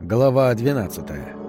Глава 12.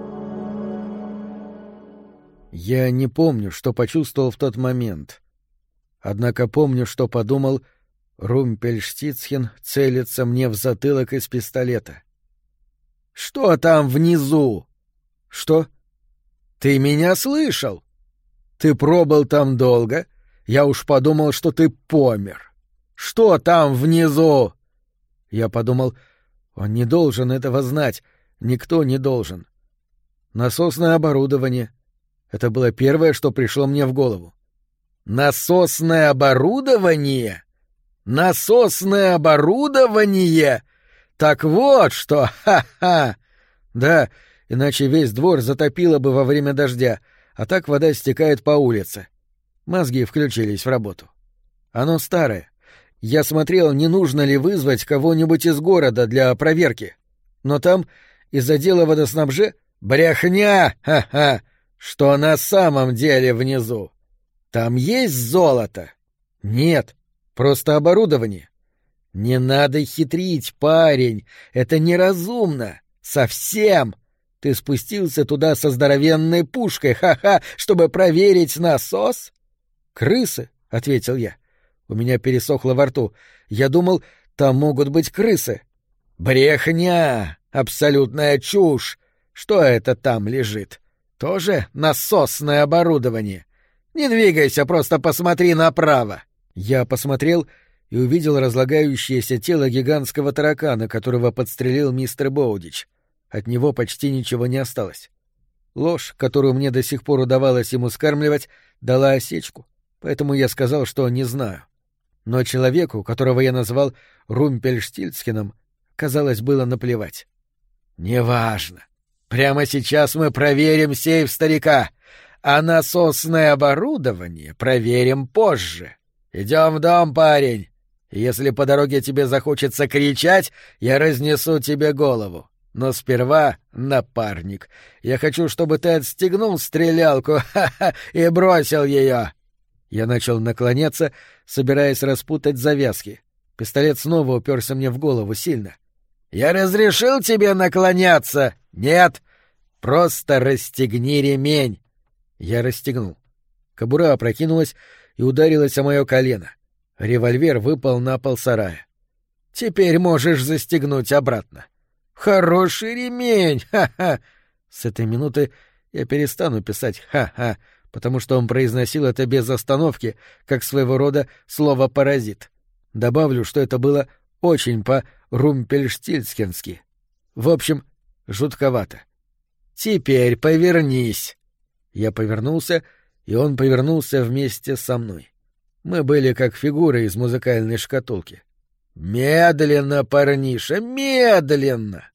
Я не помню, что почувствовал в тот момент. Однако помню, что подумал: Румпельштицхен целится мне в затылок из пистолета. «Что там внизу?» «Что?» «Ты меня слышал? Ты пробыл там долго. Я уж подумал, что ты помер. Что там внизу?» Я подумал: он не должен этого знать. Никто не должен. Насосное оборудование. Это было первое, что пришло мне в голову. Насосное оборудование? Насосное оборудование? Так вот что! Ха-ха! Да, иначе весь двор затопило бы во время дождя, а так вода стекает по улице. Мозги включились в работу. Оно старое. Я смотрел, не нужно ли вызвать кого-нибудь из города для проверки. Но там из отдела брехня! Ха-ха! Что на самом деле внизу? Там есть золото? Нет, просто оборудование. Не надо хитрить, парень, это неразумно. Совсем. Ты спустился туда со здоровенной пушкой, ха-ха, чтобы проверить насос? Крысы, — ответил я. У меня пересохло во рту. Я думал, там могут быть крысы. Брехня! Абсолютная чушь! Что это там лежит? Тоже насосное оборудование? Не двигайся, просто посмотри направо. Я посмотрел и увидел разлагающееся тело гигантского таракана, которого подстрелил мистер Боудич. От него почти ничего не осталось. Ложь, которую мне до сих пор удавалось ему скармливать, дала осечку, поэтому я сказал, что не знаю. Но человеку, которого я назвал Румпельштильцхеном, казалось, было наплевать. «Неважно. Прямо сейчас мы проверим сейф старика, а насосное оборудование проверим позже. Идем в дом, парень. Если по дороге тебе захочется кричать, я разнесу тебе голову. Но сперва, напарник, я хочу, чтобы ты отстегнул стрелялку, ха-ха, и бросил ее». Я начал наклоняться, собираясь распутать завязки. Пистолет снова уперся мне в голову сильно. «Я разрешил тебе наклоняться? Нет. Просто расстегни ремень». Я расстегнул. Кобура опрокинулась и ударилась о мое колено. Револьвер выпал на пол сарая. «Теперь можешь застегнуть обратно». «Хороший ремень! Ха-ха!» С этой минуты я перестану писать «ха-ха», потому что он произносил это без остановки, как своего рода слово «паразит». Добавлю, что это было очень по-румпельштильцхенски. В общем, жутковато. «Теперь повернись!» Я повернулся, и он повернулся вместе со мной. Мы были как фигуры из музыкальной шкатулки. «Медленно, парниша, медленно!»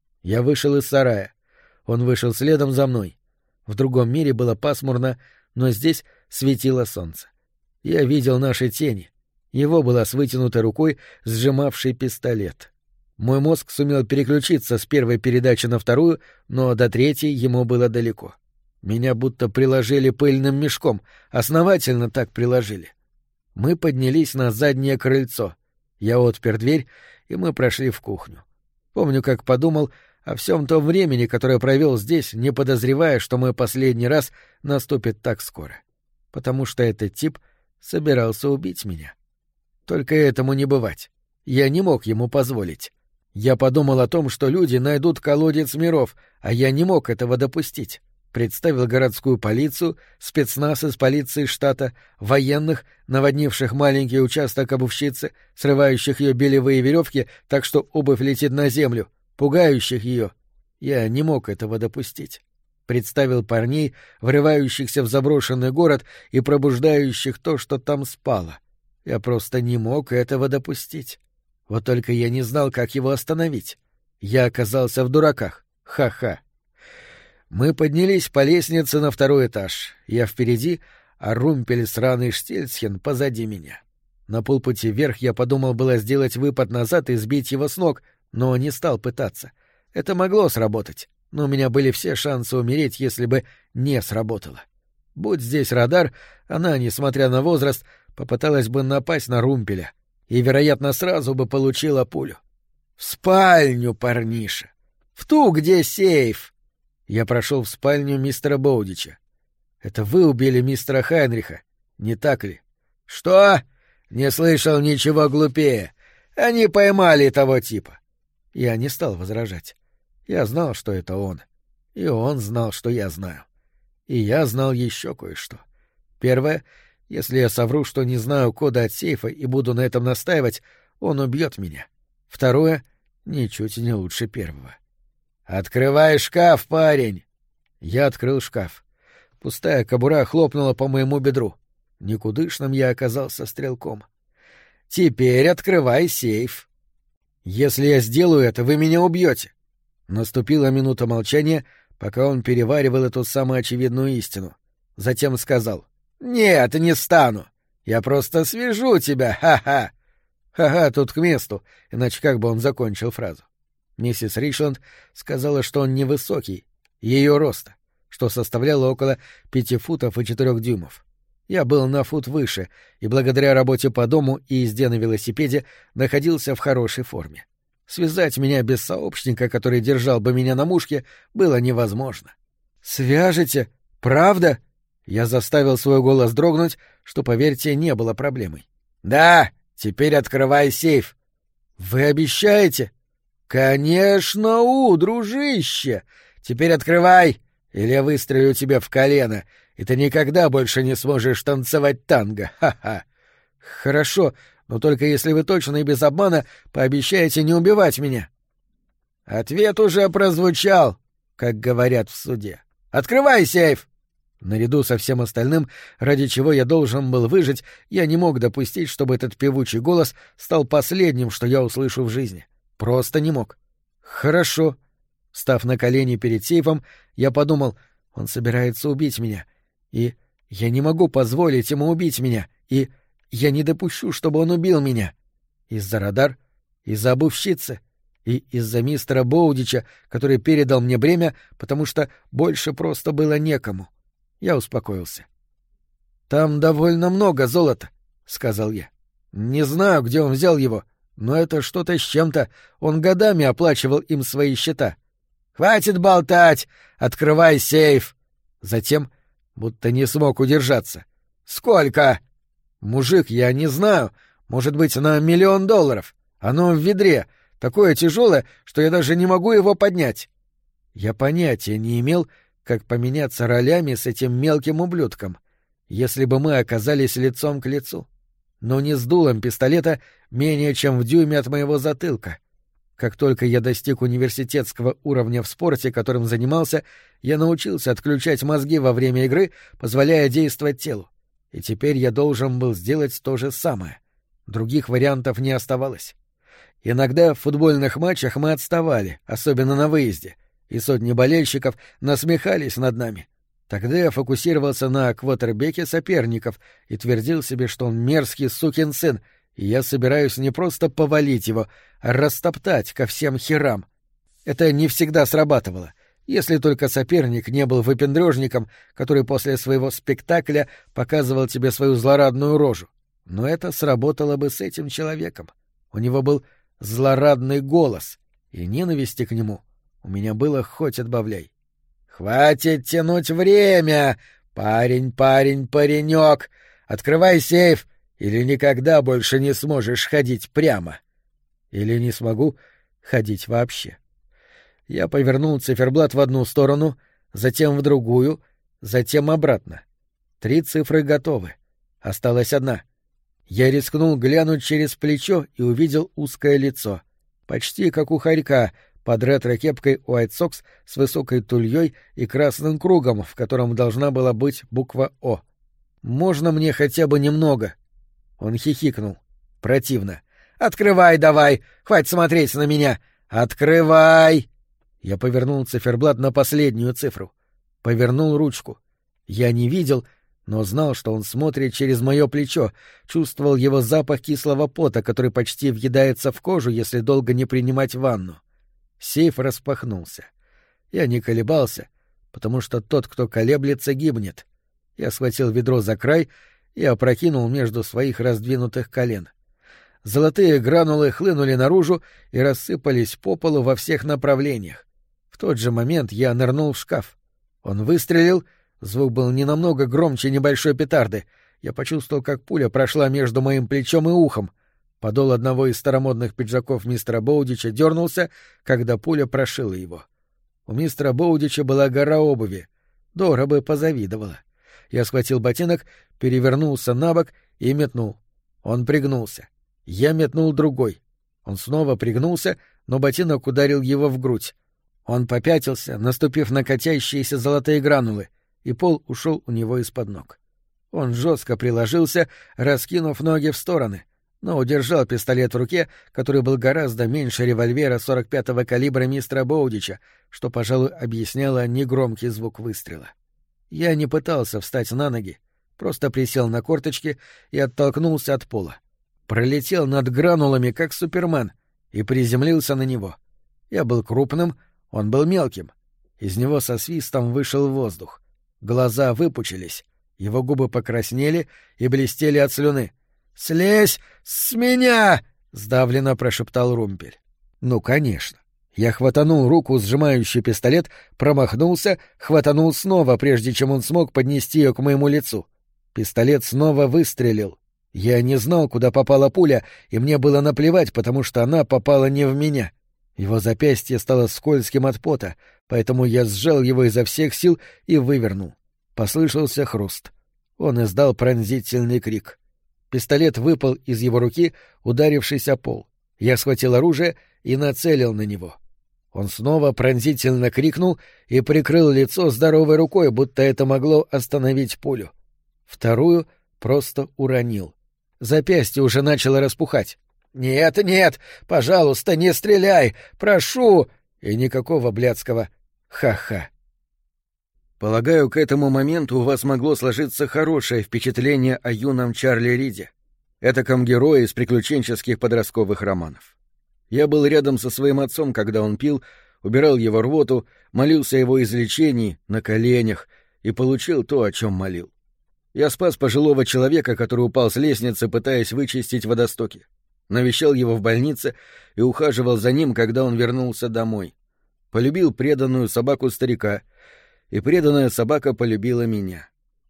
Я вышел из сарая. Он вышел следом за мной. В другом мире было пасмурно, но здесь светило солнце. Я видел наши тени. Его была с вытянутой рукой, сжимавший пистолет. Мой мозг сумел переключиться с первой передачи на вторую, но до третьей ему было далеко. Меня будто приложили пыльным мешком, основательно так приложили. Мы поднялись на заднее крыльцо. Я отпер дверь, и мы прошли в кухню. Помню, как подумал о всем том времени, которое провел здесь, не подозревая, что мой последний раз наступит так скоро. Потому что этот тип собирался убить меня. Только этому не бывать. Я не мог ему позволить. Я подумал о том, что люди найдут колодец миров, а я не мог этого допустить. Представил городскую полицию, спецназ из полиции штата, военных, наводнивших маленький участок обувщицы, срывающих ее белевые веревки так, что обувь летит на землю, пугающих ее. Я не мог этого допустить. Представил парней, врывающихся в заброшенный город и пробуждающих то, что там спало. Я просто не мог этого допустить. Вот только я не знал, как его остановить. Я оказался в дураках. Ха-ха. Мы поднялись по лестнице на второй этаж. Я впереди, а Румпельштильцхен позади меня. На полпути вверх я подумал было сделать выпад назад и сбить его с ног, но не стал пытаться. Это могло сработать, но у меня были все шансы умереть, если бы не сработало. Будь здесь радар, она, несмотря на возраст, попыталась бы напасть на Румпеля и, вероятно, сразу бы получила пулю. «В спальню, парниша! В ту, где сейф!» Я прошел в спальню мистера Боудича. «Это вы убили мистера Хайнриха, не так ли?» «Что? Не слышал ничего глупее. Они поймали того типа». Я не стал возражать. Я знал, что это он. И он знал, что я знаю. И я знал еще кое-что. Первое, если я совру, что не знаю кода от сейфа и буду на этом настаивать, он убьет меня. Второе, ничуть не лучше первого. «Открывай шкаф, парень!» Я открыл шкаф. Пустая кобура хлопнула по моему бедру. Никудышным я оказался стрелком. «Теперь открывай сейф». «Если я сделаю это, вы меня убьете». Наступила минута молчания, пока он переваривал эту самую очевидную истину. Затем сказал: «Нет, не стану. Я просто свяжу тебя, ха-ха». «Ха-ха» тут к месту, иначе как бы он закончил фразу. Миссис Ричланд сказала, что он невысокий, ее роста, что составляло около 5 футов и 4 дюймов. Я был на фут выше и благодаря работе по дому и езде на велосипеде находился в хорошей форме. Связать меня без сообщника, который держал бы меня на мушке, было невозможно. «Свяжете? Правда?» Я заставил свой голос дрогнуть, что, поверьте, не было проблемой. «Да, теперь открывай сейф». «Вы обещаете?» «Конечно, дружище! Теперь открывай, или я выстрелю тебе в колено, и ты никогда больше не сможешь танцевать танго, ха-ха!» «Хорошо, но только если вы точно и без обмана пообещаете не убивать меня». «Ответ уже прозвучал, как говорят в суде. Открывай сейф!» Наряду со всем остальным, ради чего я должен был выжить, я не мог допустить, чтобы этот певучий голос стал последним, что я услышу в жизни. Просто не мог. «Хорошо». Став на колени перед сейфом, я подумал, он собирается убить меня. И я не могу позволить ему убить меня. И я не допущу, чтобы он убил меня. Из-за радар, из-за обувщицы и из-за мистера Боудича, который передал мне бремя, потому что больше просто было некому. Я успокоился. «Там довольно много золота», — сказал я. «Не знаю, где он взял его, но это что-то с чем-то. Он годами оплачивал им свои счета». «Хватит болтать! Открывай сейф!» Затем, будто не смог удержаться. «Сколько?» «Мужик, я не знаю. Может быть, на $1 миллион. Оно в ведре, такое тяжелое, что я даже не могу его поднять». Я понятия не имел, как поменяться ролями с этим мелким ублюдком, если бы мы оказались лицом к лицу. Но не с дулом пистолета менее чем в дюйме от моего затылка. Как только я достиг университетского уровня в спорте, которым занимался, я научился отключать мозги во время игры, позволяя действовать телу. И теперь я должен был сделать то же самое. Других вариантов не оставалось. Иногда в футбольных матчах мы отставали, особенно на выезде, и сотни болельщиков насмехались над нами. Тогда я фокусировался на квотербеке соперников и твердил себе, что он мерзкий сукин сын, и я собираюсь не просто повалить его, а растоптать ко всем херам. Это не всегда срабатывало, если только соперник не был выпендрежником, который после своего спектакля показывал тебе свою злорадную рожу. Но это сработало бы с этим человеком. У него был злорадный голос, и ненависти к нему у меня было хоть отбавляй. «Хватит тянуть время! Паренек! Открывай сейф, или никогда больше не сможешь ходить прямо!» Или не смогу ходить вообще. Я повернул циферблат в одну сторону, затем в другую, затем обратно. 3 цифры готовы. Осталась одна. Я рискнул глянуть через плечо и увидел узкое лицо. Почти как у хорька, под ретро-кепкой White Sox с высокой тульей и красным кругом, в котором должна была быть буква «О». «Можно мне хотя бы немного?» Он хихикнул. Противно. «Открывай давай! Хватит смотреть на меня! Открывай!» Я повернул циферблат на последнюю цифру. Повернул ручку. Я не видел, но знал, что он смотрит через мое плечо, чувствовал его запах кислого пота, который почти въедается в кожу, если долго не принимать ванну. Сейф распахнулся. Я не колебался, потому что тот, кто колеблется, гибнет. Я схватил ведро за край и опрокинул между своих раздвинутых колен. Золотые гранулы хлынули наружу и рассыпались по полу во всех направлениях. тот же момент я нырнул в шкаф. Он выстрелил, звук был не намного громче небольшой петарды. Я почувствовал, как пуля прошла между моим плечом и ухом. Подол одного из старомодных пиджаков мистера Боудича дернулся, когда пуля прошила его. У мистера Боудича была гора обуви. Дора бы позавидовала. Я схватил ботинок, перевернулся на бок и метнул. Он пригнулся. Я метнул другой. Он снова пригнулся, но ботинок ударил его в грудь. Он попятился, наступив на катящиеся золотые гранулы, и пол ушел у него из-под ног. Он жестко приложился, раскинув ноги в стороны, но удержал пистолет в руке, который был гораздо меньше револьвера 45-го калибра мистера Боудича, что, пожалуй, объясняло негромкий звук выстрела. Я не пытался встать на ноги, просто присел на корточки и оттолкнулся от пола. Пролетел над гранулами, как Супермен, и приземлился на него. Я был крупным, он был мелким. Из него со свистом вышел воздух. Глаза выпучились, его губы покраснели и блестели от слюны. «Слезь с меня!» — сдавленно прошептал Румпель. «Ну, конечно». Я хватанул руку, сжимающую пистолет, промахнулся, хватанул снова, прежде чем он смог поднести ее к моему лицу. Пистолет снова выстрелил. Я не знал, куда попала пуля, и мне было наплевать, потому что она попала не в меня. Его запястье стало скользким от пота, поэтому я сжал его изо всех сил и вывернул. Послышался хруст. Он издал пронзительный крик. Пистолет выпал из его руки, ударившись о пол. Я схватил оружие и нацелил на него. Он снова пронзительно крикнул и прикрыл лицо здоровой рукой, будто это могло остановить пулю. Вторую просто уронил. Запястье уже начало распухать. «Нет, нет! Пожалуйста, не стреляй! Прошу!» И никакого блядского «ха-ха». Полагаю, к этому моменту у вас могло сложиться хорошее впечатление о юном Чарли Риде, этаком герое из приключенческих подростковых романов. Я был рядом со своим отцом, когда он пил, убирал его рвоту, молился о его излечении на коленях и получил то, о чем молил. Я спас пожилого человека, который упал с лестницы, пытаясь вычистить водостоки. Навещал его в больнице и ухаживал за ним, когда он вернулся домой. Полюбил преданную собаку старика, и преданная собака полюбила меня.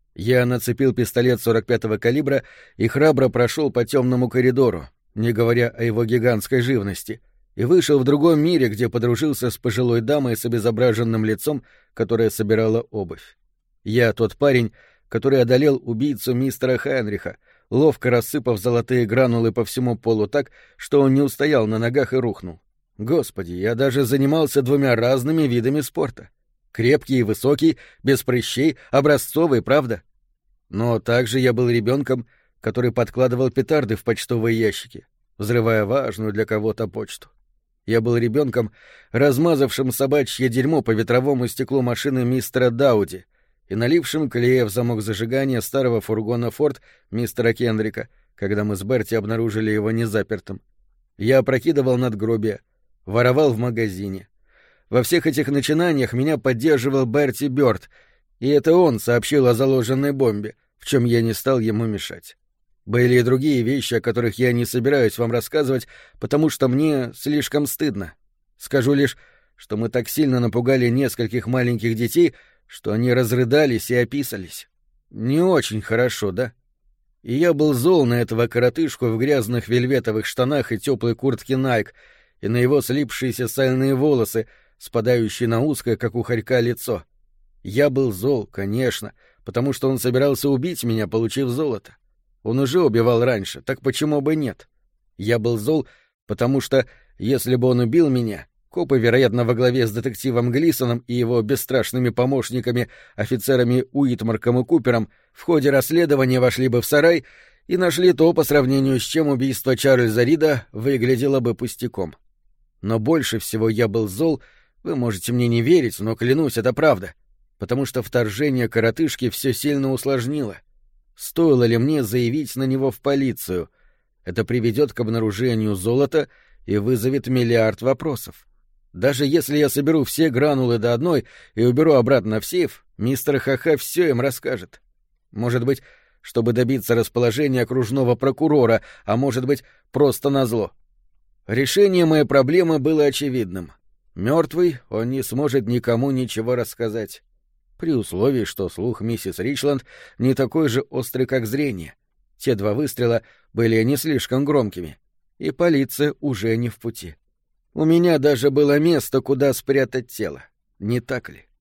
Я нацепил пистолет 45-го калибра и храбро прошел по темному коридору, не говоря о его гигантской живности, и вышел в другом мире, где подружился с пожилой дамой с обезображенным лицом, которая собирала обувь. Я тот парень, который одолел убийцу мистера Хайнриха, ловко рассыпав золотые гранулы по всему полу так, что он не устоял на ногах и рухнул. Господи, я даже занимался двумя разными видами спорта. Крепкий и высокий, без прыщей, образцовый, правда? Но также я был ребенком, который подкладывал петарды в почтовые ящики, взрывая важную для кого-то почту. Я был ребенком, размазавшим собачье дерьмо по ветровому стеклу машины мистера Дауди и налившим клея в замок зажигания старого фургона «Форд» мистера Кендрика, когда мы с Берти обнаружили его незапертым. Я опрокидывал надгробия, воровал в магазине. Во всех этих начинаниях меня поддерживал Берти Бёрд, и это он сообщил о заложенной бомбе, в чем я не стал ему мешать. Были и другие вещи, о которых я не собираюсь вам рассказывать, потому что мне слишком стыдно. Скажу лишь, что мы так сильно напугали нескольких маленьких детей, что они разрыдались и описались. Не очень хорошо, да? И я был зол на этого коротышку в грязных вельветовых штанах и теплой куртке Nike, и на его слипшиеся сальные волосы, спадающие на узкое, как у хорька, лицо. Я был зол, конечно, потому что он собирался убить меня, получив золото. Он уже убивал раньше, так почему бы нет? Я был зол, потому что, если бы он убил меня, копы, вероятно, во главе с детективом Глисоном и его бесстрашными помощниками, офицерами Уитмарком и Купером, в ходе расследования вошли бы в сарай и нашли то, по сравнению с чем убийство Чарльза Рида выглядело бы пустяком. Но больше всего я был зол, вы можете мне не верить, но клянусь, это правда, потому что вторжение коротышки все сильно усложнило. Стоило ли мне заявить на него в полицию? Это приведет к обнаружению золота и вызовет миллиард вопросов. Даже если я соберу все гранулы до одной и уберу обратно в сейф, мистер Ха-Ха все им расскажет. Может быть, чтобы добиться расположения окружного прокурора, а может быть, просто назло. Решение моей проблемы было очевидным. Мертвый, он не сможет никому ничего рассказать. При условии, что слух миссис Ричланд не такой же острый, как зрение. Те 2 выстрела были не слишком громкими, и полиция уже не в пути. У меня даже было место, куда спрятать тело. Не так ли?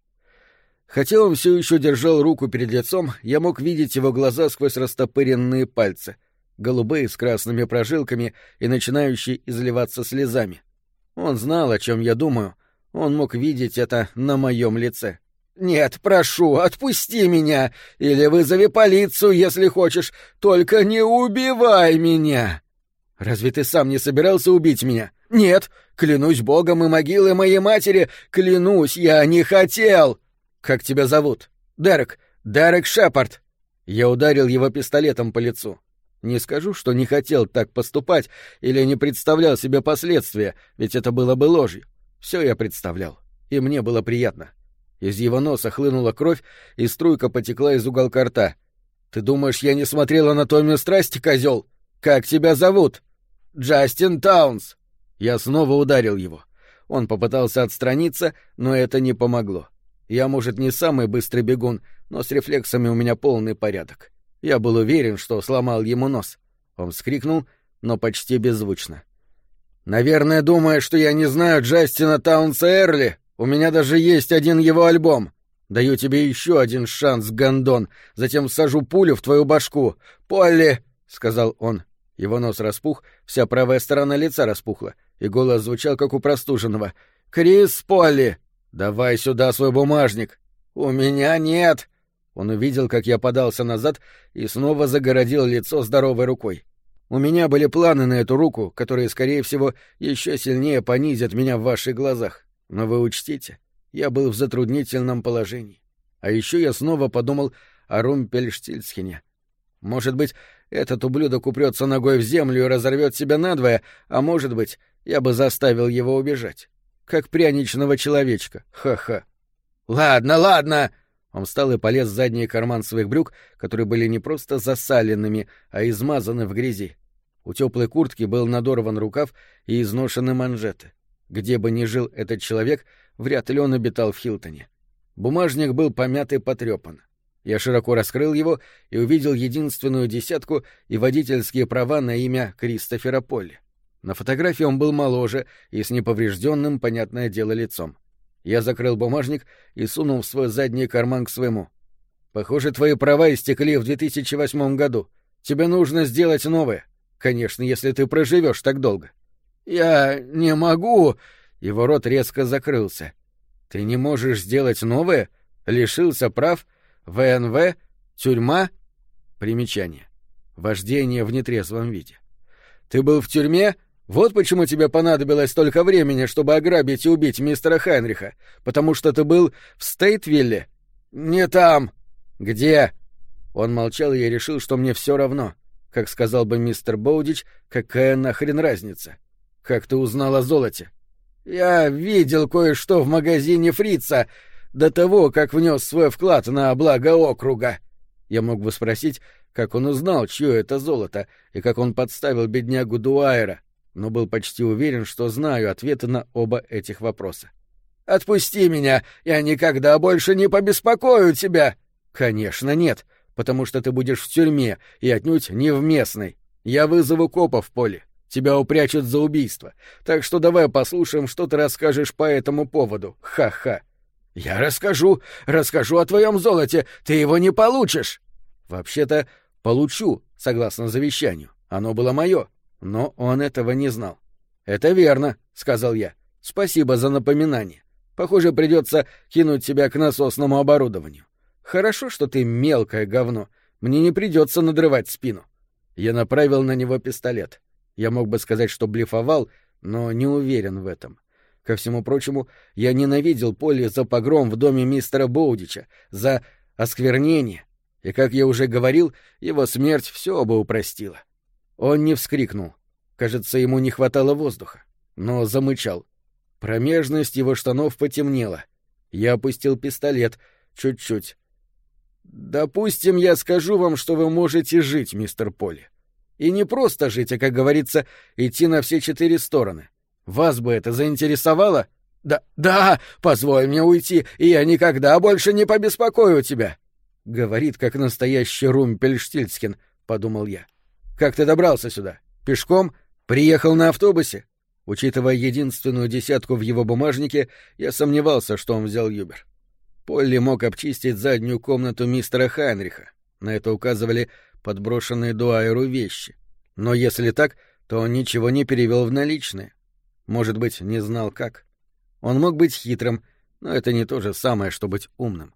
Хотя он все еще держал руку перед лицом, я мог видеть его глаза сквозь растопыренные пальцы, голубые с красными прожилками и начинающие изливаться слезами. Он знал, о чем я думаю. Он мог видеть это на моем лице. «Нет, прошу, отпусти меня! Или вызови полицию, если хочешь! Только не убивай меня!» «Разве ты сам не собирался убить меня?» «Нет! Клянусь богом и могилой моей матери! Клянусь, я не хотел!» «Как тебя зовут?» «Дерек! Дерек Шепард!» Я ударил его пистолетом по лицу. Не скажу, что не хотел так поступать или не представлял себе последствия, ведь это было бы ложью. Все я представлял, и мне было приятно. Из его носа хлынула кровь, и струйка потекла из уголка рта. «Ты думаешь, я не смотрел «Анатомию страсти», козел? Как тебя зовут?» «Джастин Таунс!» Я снова ударил его. Он попытался отстраниться, но это не помогло. Я, может, не самый быстрый бегун, но с рефлексами у меня полный порядок. Я был уверен, что сломал ему нос. Он вскрикнул, но почти беззвучно. «Наверное, думая, что я не знаю Джастина Таунса Эрли, у меня даже есть один его альбом. Даю тебе еще один шанс, гондон, затем всажу пулю в твою башку. Полли!» — сказал он. Его нос распух, вся правая сторона лица распухла, и голос звучал, как у простуженного. «Крис Полли! Давай сюда свой бумажник!» «У меня нет!» Он увидел, как я подался назад и снова загородил лицо здоровой рукой. У меня были планы на эту руку, которые, скорее всего, еще сильнее понизят меня в ваших глазах. Но вы учтите, я был в затруднительном положении. А еще я снова подумал о Румпельштильцхене. Может быть, этот ублюдок упрется ногой в землю и разорвет себя надвое, а может быть, я бы заставил его убежать. Как пряничного человечка. Ха-ха. «Ладно, ладно!» Он встал и полез в задний карман своих брюк, которые были не просто засаленными, а измазаны в грязи. У теплой куртки был надорван рукав и изношены манжеты. Где бы ни жил этот человек, вряд ли он обитал в Хилтоне. Бумажник был помят и потрепан. Я широко раскрыл его и увидел единственную десятку и водительские права на имя Кристофера Полли. На фотографии он был моложе и с неповрежденным, понятное дело, лицом. Я закрыл бумажник и сунул в свой задний карман к своему. «Похоже, твои права истекли в 2008 году. Тебе нужно сделать новые. Конечно, если ты проживешь так долго». «Я не могу...» Его рот резко закрылся. «Ты не можешь сделать новое? Лишился прав? ВНВ? Тюрьма?» Примечание. Вождение в нетрезвом виде. «Ты был в тюрьме? Вот почему тебе понадобилось столько времени, чтобы ограбить и убить мистера Хайнриха. Потому что ты был в Стейтвилле?» «Не там». «Где?» Он молчал, и я решил, что мне все равно. Как сказал бы мистер Боудич, какая нахрен разница? «Как ты узнал о золоте?» «Я видел кое-что в магазине Фрица до того, как внес свой вклад на благо округа». Я мог бы спросить, как он узнал, чье это золото, и как он подставил беднягу Дуайера, но был почти уверен, что знаю ответы на оба этих вопроса. «Отпусти меня, я никогда больше не побеспокою тебя!» «Конечно нет, потому что ты будешь в тюрьме, и отнюдь не в местной. Я вызову копов, Полли. Тебя упрячут за убийство. Так что давай послушаем, что ты расскажешь по этому поводу. Ха-ха!» «Я расскажу о твоем золоте, ты его не получишь!» «Вообще-то, получу, согласно завещанию. Оно было мое». Но он этого не знал. «Это верно», — сказал я. «Спасибо за напоминание. Похоже, придется кинуть тебя к насосному оборудованию. Хорошо, что ты мелкое говно. Мне не придется надрывать спину». Я направил на него пистолет. Я мог бы сказать, что блефовал, но не уверен в этом. Ко всему прочему, я ненавидел Полли за погром в доме мистера Боудича, за осквернение. И, как я уже говорил, его смерть все бы упростила. Он не вскрикнул. Кажется, ему не хватало воздуха. Но замычал. Промежность его штанов потемнела. Я опустил пистолет. Чуть-чуть. «Допустим, я скажу вам, что вы можете жить, мистер Полли. И не просто жить, а, как говорится, идти на все 4 стороны. Вас бы это заинтересовало?» Да, позволь мне уйти, и я никогда больше не побеспокою тебя!» «Говорит, как настоящий Румпельштильцхен», — подумал я. «Как ты добрался сюда? Пешком? Приехал на автобусе?» Учитывая единственную десятку в его бумажнике, я сомневался, что он взял Юбер. Полли мог обчистить заднюю комнату мистера Хайнриха. На это указывали подброшенные Дуайеру вещи. Но если так, то он ничего не перевел в наличные. Может быть, не знал как. Он мог быть хитрым, но это не то же самое, что быть умным.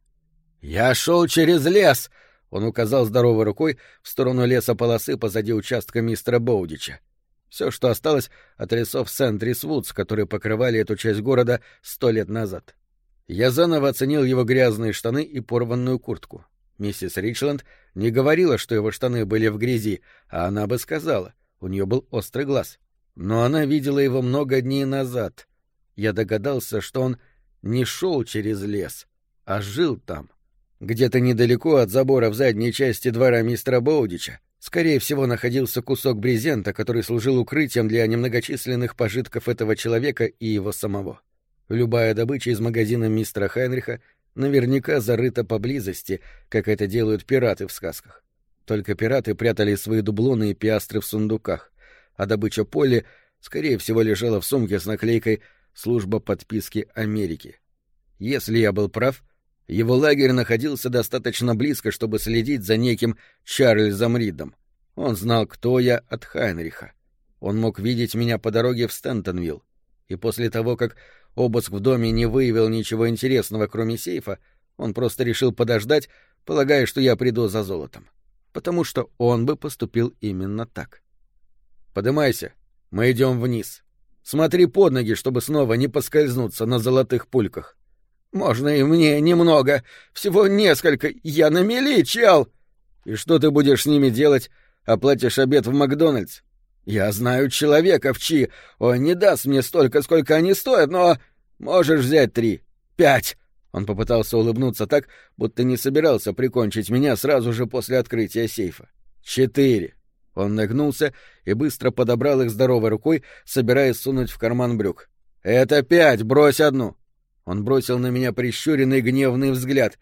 «Я шел через лес!» — он указал здоровой рукой в сторону лесополосы позади участка мистера Боудича. Все, что осталось от лесов Сент-Рис-Вудс, которые покрывали эту часть города 100 лет назад. Я заново оценил его грязные штаны и порванную куртку. Миссис Ричленд не говорила, что его штаны были в грязи, а она бы сказала, у нее был острый глаз. Но она видела его много дней назад. Я догадался, что он не шел через лес, а жил там. Где-то недалеко от забора в задней части двора мистера Боудича, скорее всего, находился кусок брезента, который служил укрытием для немногочисленных пожитков этого человека и его самого. Любая добыча из магазина мистера Хайнриха наверняка зарыта поблизости, как это делают пираты в сказках. Только пираты прятали свои дублоны и пиастры в сундуках, а добыча Полли, скорее всего, лежала в сумке с наклейкой «Служба подписки Америки». Если я был прав, его лагерь находился достаточно близко, чтобы следить за неким Чарльзом Ридом. Он знал, кто я от Хайнриха. Он мог видеть меня по дороге в Стентонвилл. И после того, как обыск в доме не выявил ничего интересного, кроме сейфа, он просто решил подождать, полагая, что я приду за золотом. Потому что он бы поступил именно так. «Подымайся, мы идем вниз. Смотри под ноги, чтобы снова не поскользнуться на золотых пульках». «Можно и мне немного. Всего несколько. Я на мели, чел!» «И что ты будешь с ними делать? Оплатишь обед в Макдональдс?» «Я знаю человека в Чи. Он не даст мне столько, сколько они стоят, но... Можешь взять 3, 5». Он попытался улыбнуться так, будто не собирался прикончить меня сразу же после открытия сейфа. 4. Он нагнулся и быстро подобрал их здоровой рукой, собираясь сунуть в карман брюк. «Это 5, брось одну». Он бросил на меня прищуренный гневный взгляд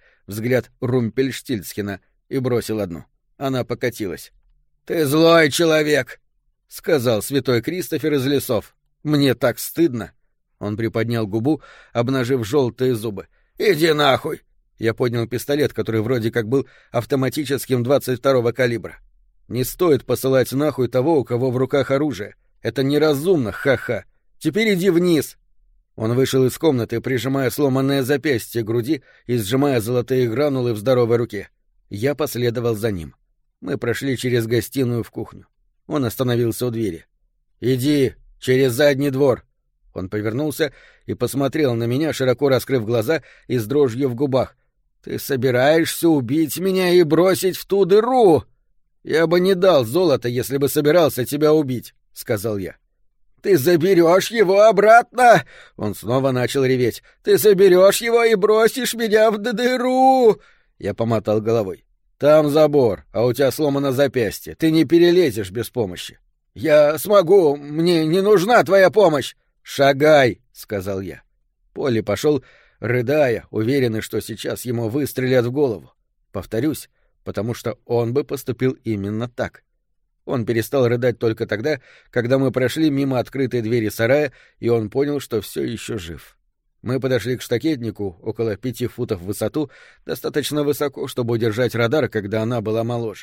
Румпельштильцхена, и бросил одну. Она покатилась. «Ты злой человек!» — сказал святой Кристофер из лесов. «Мне так стыдно!» Он приподнял губу, обнажив желтые зубы. «Иди нахуй!» Я поднял пистолет, который вроде как был автоматическим 22-го калибра. «Не стоит посылать нахуй того, у кого в руках оружие. Это неразумно, ха-ха. Теперь иди вниз!» Он вышел из комнаты, прижимая сломанное запястье к груди и сжимая золотые гранулы в здоровой руке. Я последовал за ним. Мы прошли через гостиную в кухню. Он остановился у двери. «Иди, через задний двор!» Он повернулся и посмотрел на меня, широко раскрыв глаза и с дрожью в губах. «Ты собираешься убить меня и бросить в ту дыру?» «Я бы не дал золота, если бы собирался тебя убить», — сказал я. «Ты заберешь его обратно!» Он снова начал реветь. «Ты заберешь его и бросишь меня в дыру!» Я помотал головой. «Там забор, а у тебя сломано запястье. Ты не перелезешь без помощи». «Я смогу, мне не нужна твоя помощь!» «Шагай!» — сказал я. Полли пошел, рыдая, уверенный, что сейчас ему выстрелят в голову. Повторюсь, потому что он бы поступил именно так. Он перестал рыдать только тогда, когда мы прошли мимо открытой двери сарая, и он понял, что все еще жив. Мы подошли к штакетнику, около 5 футов в высоту, достаточно высоко, чтобы удержать радар, когда она была моложе.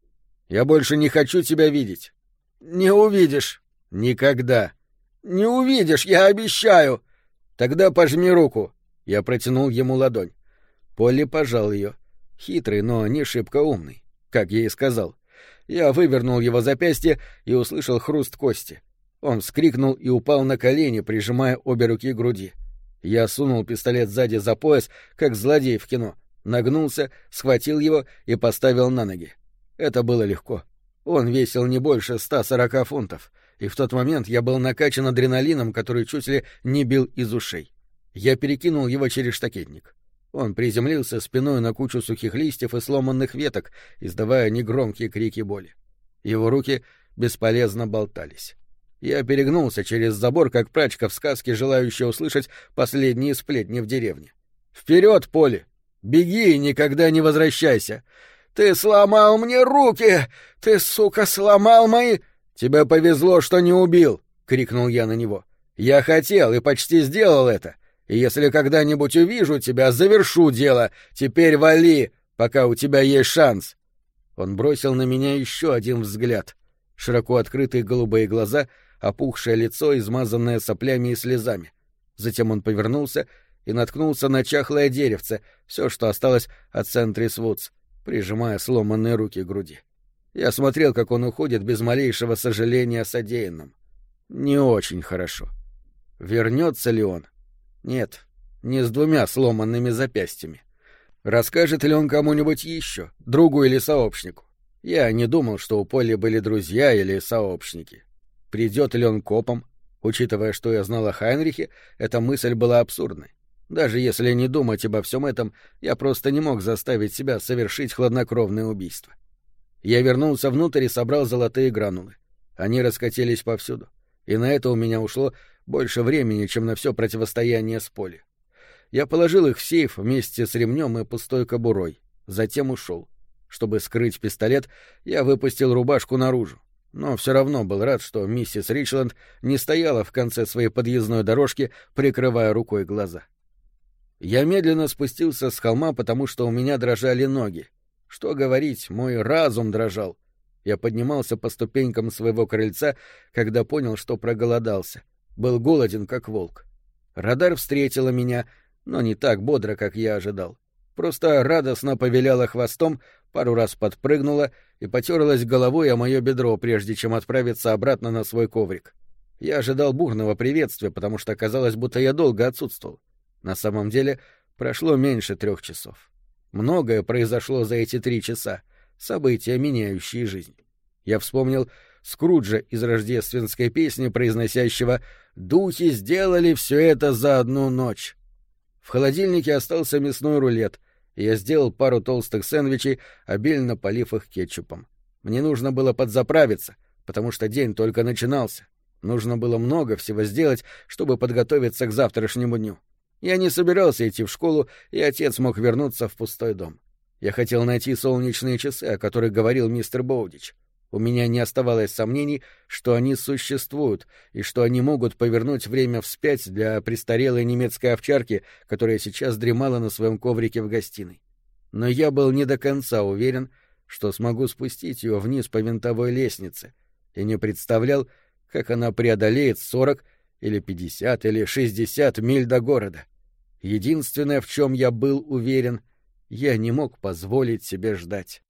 «Я больше не хочу тебя видеть». «Не увидишь». «Никогда». «Не увидишь, я обещаю». «Тогда пожми руку». Я протянул ему ладонь. Полли пожал ее. Хитрый, но не шибко умный, как я и сказал. Я вывернул его запястье и услышал хруст кости. Он вскрикнул и упал на колени, прижимая обе руки к груди. Я сунул пистолет сзади за пояс, как злодей в кино, нагнулся, схватил его и поставил на ноги. Это было легко. Он весил не больше 140 фунтов, и в тот момент я был накачан адреналином, который чуть ли не бил из ушей. Я перекинул его через штакетник. Он приземлился спиной на кучу сухих листьев и сломанных веток, издавая негромкие крики боли. Его руки бесполезно болтались. Я перегнулся через забор, как прачка в сказке, желающая услышать последние сплетни в деревне. «Вперед, Полли! Беги и никогда не возвращайся! Ты сломал мне руки! Ты, сука, сломал мои...» «Тебе повезло, что не убил!» — крикнул я на него. «Я хотел и почти сделал это. И если когда-нибудь увижу тебя, завершу дело. Теперь вали, пока у тебя есть шанс!» Он бросил на меня еще один взгляд. Широко открытые голубые глаза, опухшее лицо, измазанное соплями и слезами. Затем он повернулся и наткнулся на чахлое деревце, все, что осталось от Сентрис Вудс, прижимая сломанные руки к груди. Я смотрел, как он уходит без малейшего сожаления о содеянном. Не очень хорошо. Вернется ли он? Нет, не с 2 сломанными запястьями. Расскажет ли он кому-нибудь еще, другу или сообщнику? Я не думал, что у Полли были друзья или сообщники. Придет ли он копом? Учитывая, что я знал о Хайнрихе, эта мысль была абсурдной. Даже если не думать обо всем этом, я просто не мог заставить себя совершить хладнокровное убийство. Я вернулся внутрь и собрал золотые гранулы. Они раскатились повсюду, и на это у меня ушло больше времени, чем на все противостояние с Полли. Я положил их в сейф вместе с ремнем и пустой кобурой, затем ушел. Чтобы скрыть пистолет, я выпустил рубашку наружу, но все равно был рад, что миссис Ричленд не стояла в конце своей подъездной дорожки, прикрывая рукой глаза. Я медленно спустился с холма, потому что у меня дрожали ноги. Что говорить, мой разум дрожал. Я поднимался по ступенькам своего крыльца, когда понял, что проголодался. Был голоден, как волк. Радар встретила меня, но не так бодро, как я ожидал. Просто радостно повиляла хвостом, пару раз подпрыгнула и потерлась головой о мое бедро, прежде чем отправиться обратно на свой коврик. Я ожидал бурного приветствия, потому что казалось, будто я долго отсутствовал. На самом деле прошло меньше 3 часов. Многое произошло за эти 3 часа, события, меняющие жизнь. Я вспомнил Скруджа из рождественской песни, произносящего «Духи сделали все это за одну ночь». В холодильнике остался мясной рулет, и я сделал пару толстых сэндвичей, обильно полив их кетчупом. Мне нужно было подзаправиться, потому что день только начинался. Нужно было много всего сделать, чтобы подготовиться к завтрашнему дню. Я не собирался идти в школу, и отец мог вернуться в пустой дом. Я хотел найти солнечные часы, о которых говорил мистер Боудич. У меня не оставалось сомнений, что они существуют, и что они могут повернуть время вспять для престарелой немецкой овчарки, которая сейчас дремала на своем коврике в гостиной. Но я был не до конца уверен, что смогу спустить ее вниз по винтовой лестнице, и не представлял, как она преодолеет 40 или 50 или 60 миль до города. Единственное, в чем я был уверен, я не мог позволить себе ждать.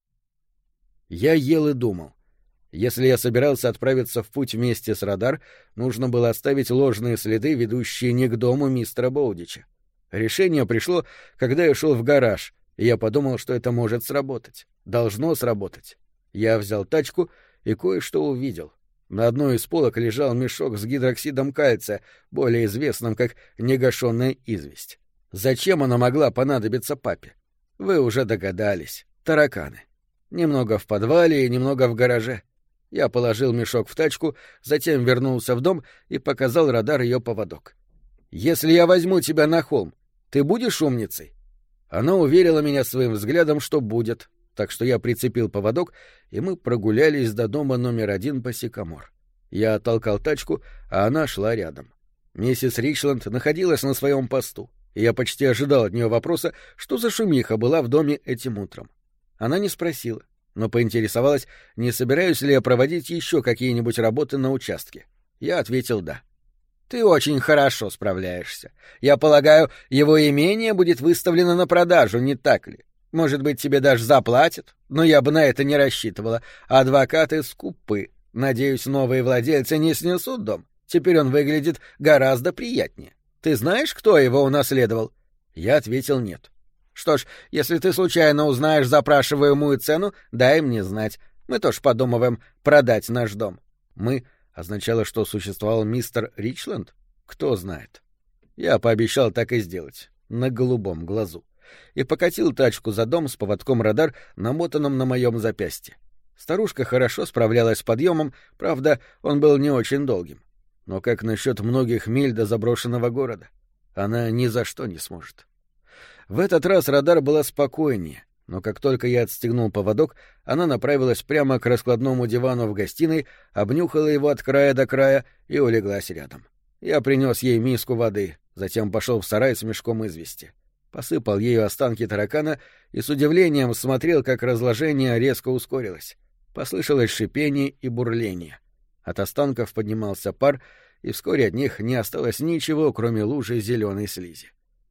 Я ел и думал. Если я собирался отправиться в путь вместе с Радар, нужно было оставить ложные следы, ведущие не к дому мистера Боудича. Решение пришло, когда я шел в гараж, и я подумал, что это может сработать. Должно сработать. Я взял тачку и кое-что увидел. На одной из полок лежал мешок с гидроксидом кальция, более известным как негашенная известь. Зачем она могла понадобиться папе? Вы уже догадались. Тараканы. Немного в подвале и немного в гараже. Я положил мешок в тачку, затем вернулся в дом и показал Радар ее поводок. «Если я возьму тебя на холм, ты будешь умницей?» Она уверила меня своим взглядом, что будет, так что я прицепил поводок, и мы прогулялись до дома номер 1 по Сикамор. Я оттолкал тачку, а она шла рядом. Миссис Ричленд находилась на своем посту, и я почти ожидал от нее вопроса, что за шумиха была в доме этим утром. Она не спросила, но поинтересовалась, не собираюсь ли я проводить еще какие-нибудь работы на участке. Я ответил «да». «Ты очень хорошо справляешься. Я полагаю, его имение будет выставлено на продажу, не так ли? Может быть, тебе даже заплатят, но я бы на это не рассчитывала. Адвокаты скупы. Надеюсь, новые владельцы не снесут дом. Теперь он выглядит гораздо приятнее. Ты знаешь, кто его унаследовал?» Я ответил «нет». «Что ж, если ты случайно узнаешь запрашиваемую цену, дай мне знать. Мы тоже подумываем продать наш дом». «Мы» означало, что существовал мистер Ричленд? Кто знает. Я пообещал так и сделать, на голубом глазу, и покатил тачку за дом с поводком Радар, намотанным на моем запястье. Старушка хорошо справлялась с подъемом, правда, он был не очень долгим. Но как насчет многих миль до заброшенного города? Она ни за что не сможет. В этот раз радар была спокойнее, но как только я отстегнул поводок, она направилась прямо к раскладному дивану в гостиной, обнюхала его от края до края и улеглась рядом. Я принес ей миску воды, затем пошел в сарай с мешком извести. Посыпал ею останки таракана и с удивлением смотрел, как разложение резко ускорилось. Послышалось шипение и бурление. От останков поднимался пар, и вскоре от них не осталось ничего, кроме лужи зеленой слизи.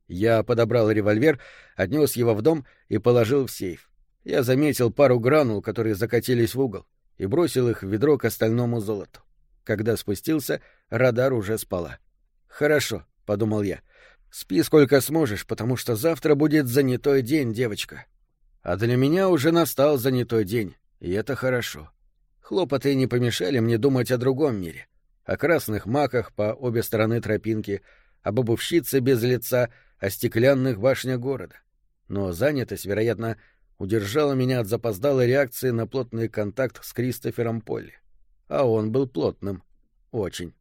Я подобрал револьвер, отнес его в дом и положил в сейф. Я заметил пару гранул, которые закатились в угол, и бросил их в ведро к остальному золоту. Когда спустился, радар уже спала. «Хорошо», — подумал я, — «спи сколько сможешь, потому что завтра будет занятой день, девочка». А для меня уже настал занятой день, и это хорошо. Хлопоты не помешали мне думать о другом мире, о красных маках по обе стороны тропинки, об обувщице без лица, о стеклянных башнях города. Но занятость, вероятно, удержала меня от запоздалой реакции на плотный контакт с Кристофером Полли. А он был плотным. Очень.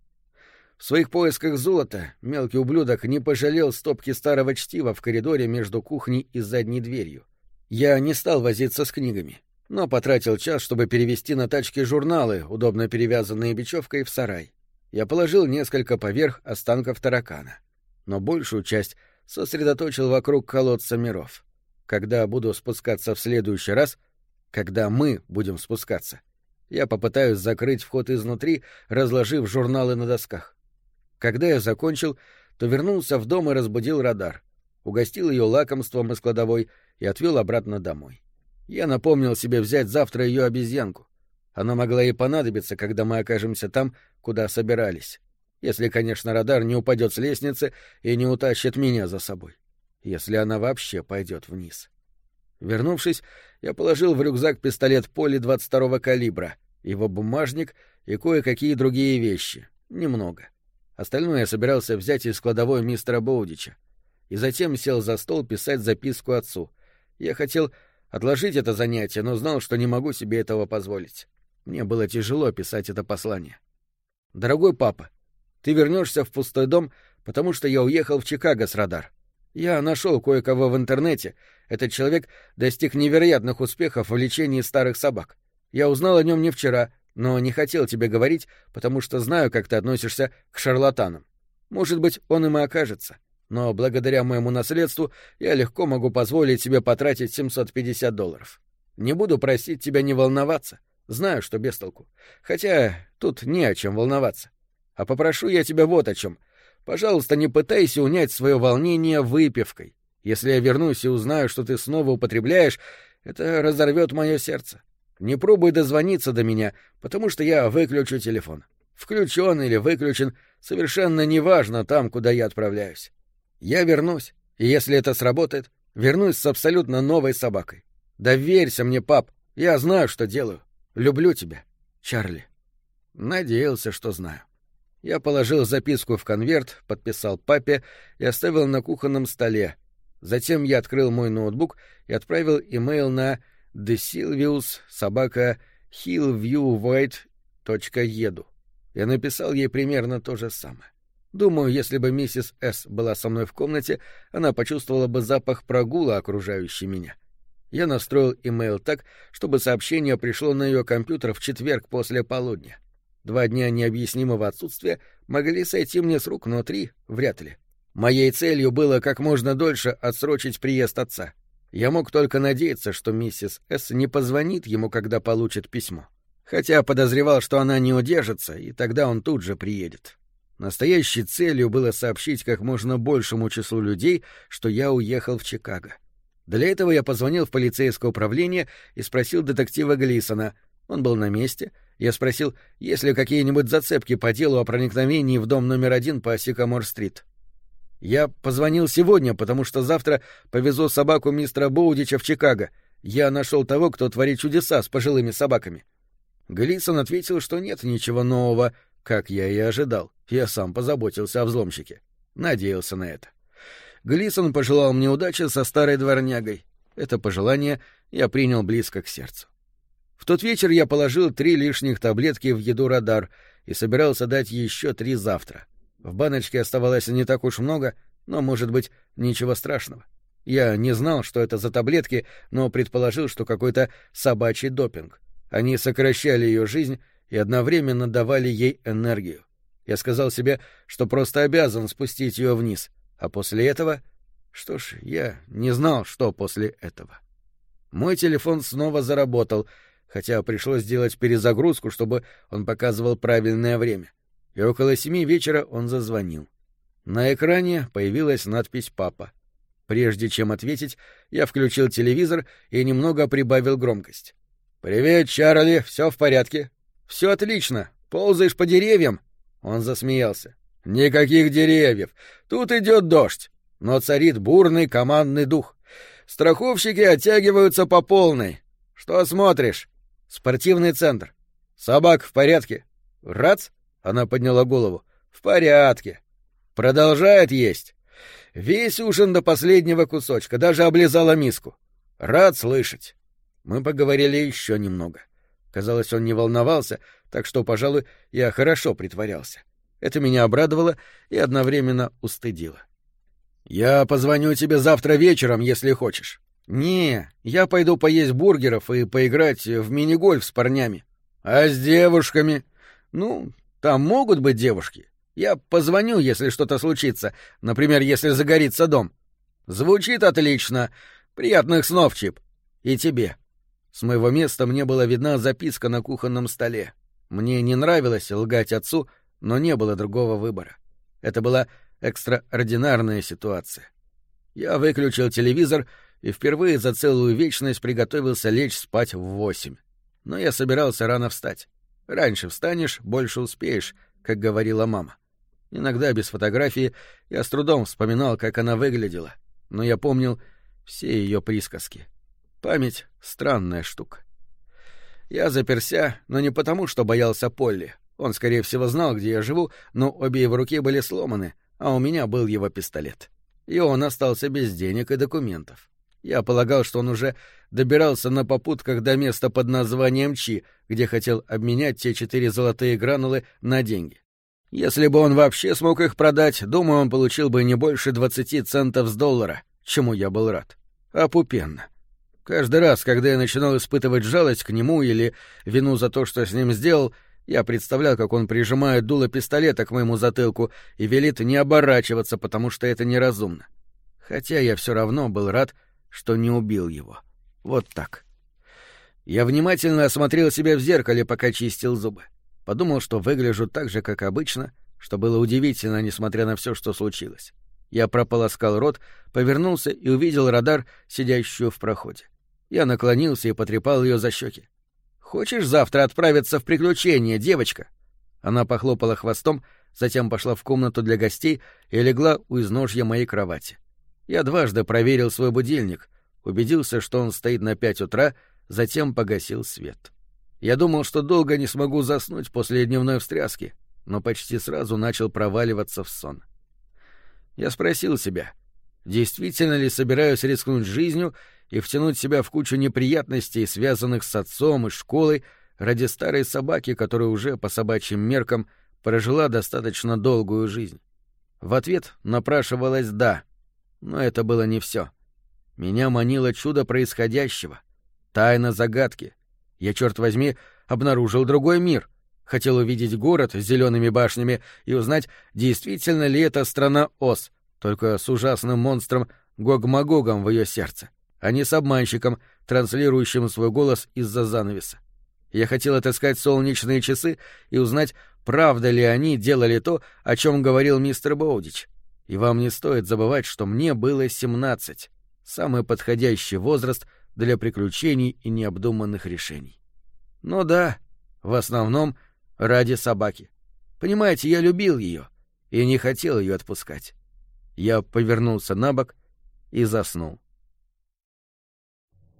В своих поисках золота мелкий ублюдок не пожалел стопки старого чтива в коридоре между кухней и задней дверью. Я не стал возиться с книгами, но потратил час, чтобы перевести на тачке журналы, удобно перевязанные бечевкой, в сарай. Я положил несколько поверх останков таракана, но большую часть сосредоточил вокруг колодца миров. Когда буду спускаться в следующий раз, когда мы будем спускаться, я попытаюсь закрыть вход изнутри, разложив журналы на досках. Когда я закончил, то вернулся в дом и разбудил радар, угостил ее лакомством из кладовой и отвел обратно домой. Я напомнил себе взять завтра ее обезьянку. Она могла ей понадобиться, когда мы окажемся там, куда собирались. Если, конечно, радар не упадет с лестницы и не утащит меня за собой. Если она вообще пойдет вниз. Вернувшись, я положил в рюкзак пистолет Поли 22-го калибра, его бумажник и кое-какие другие вещи. Немного. Остальное я собирался взять из кладовой мистера Боудича. И затем сел за стол писать записку отцу. Я хотел отложить это занятие, но знал, что не могу себе этого позволить. Мне было тяжело писать это послание. «Дорогой папа, ты вернешься в пустой дом, потому что я уехал в Чикаго с радар. Я нашел кое-кого в интернете. Этот человек достиг невероятных успехов в лечении старых собак. Я узнал о нем не вчера, но не хотел тебе говорить, потому что знаю, как ты относишься к шарлатанам. Может быть, он им и окажется. Но благодаря моему наследству я легко могу позволить себе потратить $750. Не буду просить тебя не волноваться. Знаю, что без толку. Хотя тут не о чем волноваться. А попрошу я тебя вот о чем. Пожалуйста, не пытайся унять свое волнение выпивкой. Если я вернусь и узнаю, что ты снова употребляешь, это разорвет мое сердце. Не пробуй дозвониться до меня, потому что я выключу телефон. Включен или выключен, совершенно неважно там, куда я отправляюсь. Я вернусь, и если это сработает, вернусь с абсолютно новой собакой. Доверься мне, пап, я знаю, что делаю. Люблю тебя, Чарли». Надеялся, что знаю. Я положил записку в конверт, подписал папе и оставил на кухонном столе. Затем я открыл мой ноутбук и отправил имейл на desilvius@hillviewwhite.edu. Я написал ей примерно то же самое. Думаю, если бы миссис С. была со мной в комнате, она почувствовала бы запах прогула, окружающий меня. Я настроил имейл так, чтобы сообщение пришло на ее компьютер в четверг после полудня. 2 дня необъяснимого отсутствия могли сойти мне с рук, но 3 — вряд ли. Моей целью было как можно дольше отсрочить приезд отца. Я мог только надеяться, что миссис С. не позвонит ему, когда получит письмо. Хотя подозревал, что она не удержится, и тогда он тут же приедет. Настоящей целью было сообщить как можно большему числу людей, что я уехал в Чикаго. Для этого я позвонил в полицейское управление и спросил детектива Глисона. Он был на месте. Я спросил, есть ли какие-нибудь зацепки по делу о проникновении в дом номер 1 по Сикамор-стрит. «Я позвонил сегодня, потому что завтра повезу собаку мистера Боудича в Чикаго. Я нашел того, кто творит чудеса с пожилыми собаками». Глисон ответил, что нет ничего нового, как я и ожидал. Я сам позаботился о взломщике. Надеялся на это. Глисон пожелал мне удачи со старой дворнягой. Это пожелание я принял близко к сердцу. В тот вечер я положил 3 лишних таблетки в еду «Радар» и собирался дать еще 3 завтра. В баночке оставалось не так уж много, но, может быть, ничего страшного. Я не знал, что это за таблетки, но предположил, что какой-то собачий допинг. Они сокращали ее жизнь и одновременно давали ей энергию. Я сказал себе, что просто обязан спустить ее вниз, а после этого... Что ж, я не знал, что после этого. Мой телефон снова заработал, хотя пришлось сделать перезагрузку, чтобы он показывал правильное время. И около 7 вечера он зазвонил. На экране появилась надпись «Папа». Прежде чем ответить, я включил телевизор и немного прибавил громкость. «Привет, Чарли, все в порядке?» «Все отлично. Ползаешь по деревьям?» Он засмеялся. «Никаких деревьев. Тут идет дождь. Но царит бурный командный дух. Страховщики оттягиваются по полной. Что смотришь?» «Спортивный центр». «Собак в порядке?» «Рац?» — она подняла голову. «В порядке». «Продолжает есть?» «Весь ужин до последнего кусочка, даже облизала миску». «Рад слышать». Мы поговорили еще немного. Казалось, он не волновался, так что, пожалуй, я хорошо притворялся. Это меня обрадовало и одновременно устыдило. «Я позвоню тебе завтра вечером, если хочешь». «Не, я пойду поесть бургеров и поиграть в мини-гольф с парнями». «А с девушками?» «Ну, там могут быть девушки. Я позвоню, если что-то случится, например, если загорится дом». «Звучит отлично. Приятных снов, Чип. И тебе». С моего места мне была видна записка на кухонном столе. Мне не нравилось лгать отцу, но не было другого выбора. Это была экстраординарная ситуация. Я выключил телевизор и впервые за целую вечность приготовился лечь спать в 8. Но я собирался рано встать. Раньше встанешь, больше успеешь, как говорила мама. Иногда без фотографии я с трудом вспоминал, как она выглядела, но я помнил все ее присказки. Память — странная штука. Я заперся, но не потому, что боялся Полли. Он, скорее всего, знал, где я живу, но обе его руки были сломаны, а у меня был его пистолет. И он остался без денег и документов. Я полагал, что он уже добирался на попутках до места под названием Чи, где хотел обменять те 4 золотые гранулы на деньги. Если бы он вообще смог их продать, думаю, он получил бы не больше 20 центов с доллара, чему я был рад. Опупенно. Каждый раз, когда я начинал испытывать жалость к нему или вину за то, что с ним сделал, я представлял, как он прижимает дуло пистолета к моему затылку и велит не оборачиваться, потому что это неразумно. Хотя я все равно был рад, что не убил его. Вот так. Я внимательно осмотрел себя в зеркале, пока чистил зубы. Подумал, что выгляжу так же, как обычно, что было удивительно, несмотря на все, что случилось. Я прополоскал рот, повернулся и увидел Радар, сидящую в проходе. Я наклонился и потрепал ее за щеки. «Хочешь завтра отправиться в приключения, девочка?» Она похлопала хвостом, затем пошла в комнату для гостей и легла у изножья моей кровати. Я дважды проверил свой будильник, убедился, что он стоит на 5 утра, затем погасил свет. Я думал, что долго не смогу заснуть после дневной встряски, но почти сразу начал проваливаться в сон. Я спросил себя, действительно ли собираюсь рискнуть жизнью и втянуть себя в кучу неприятностей, связанных с отцом и школой, ради старой собаки, которая уже, по собачьим меркам, прожила достаточно долгую жизнь. В ответ напрашивалось «да», но это было не все. Меня манило чудо происходящего, тайна загадки. Я, черт возьми, обнаружил другой мир, хотел увидеть город с зелеными башнями и узнать, действительно ли это страна Оз, только с ужасным монстром Гог-Магогом в ее сердце, а не с обманщиком, транслирующим свой голос из-за занавеса. Я хотел отыскать солнечные часы и узнать, правда ли они делали то, о чем говорил мистер Боудич. И вам не стоит забывать, что мне было 17, самый подходящий возраст для приключений и необдуманных решений. Но да, в основном ради собаки. Понимаете, я любил ее и не хотел ее отпускать. Я повернулся на бок и заснул.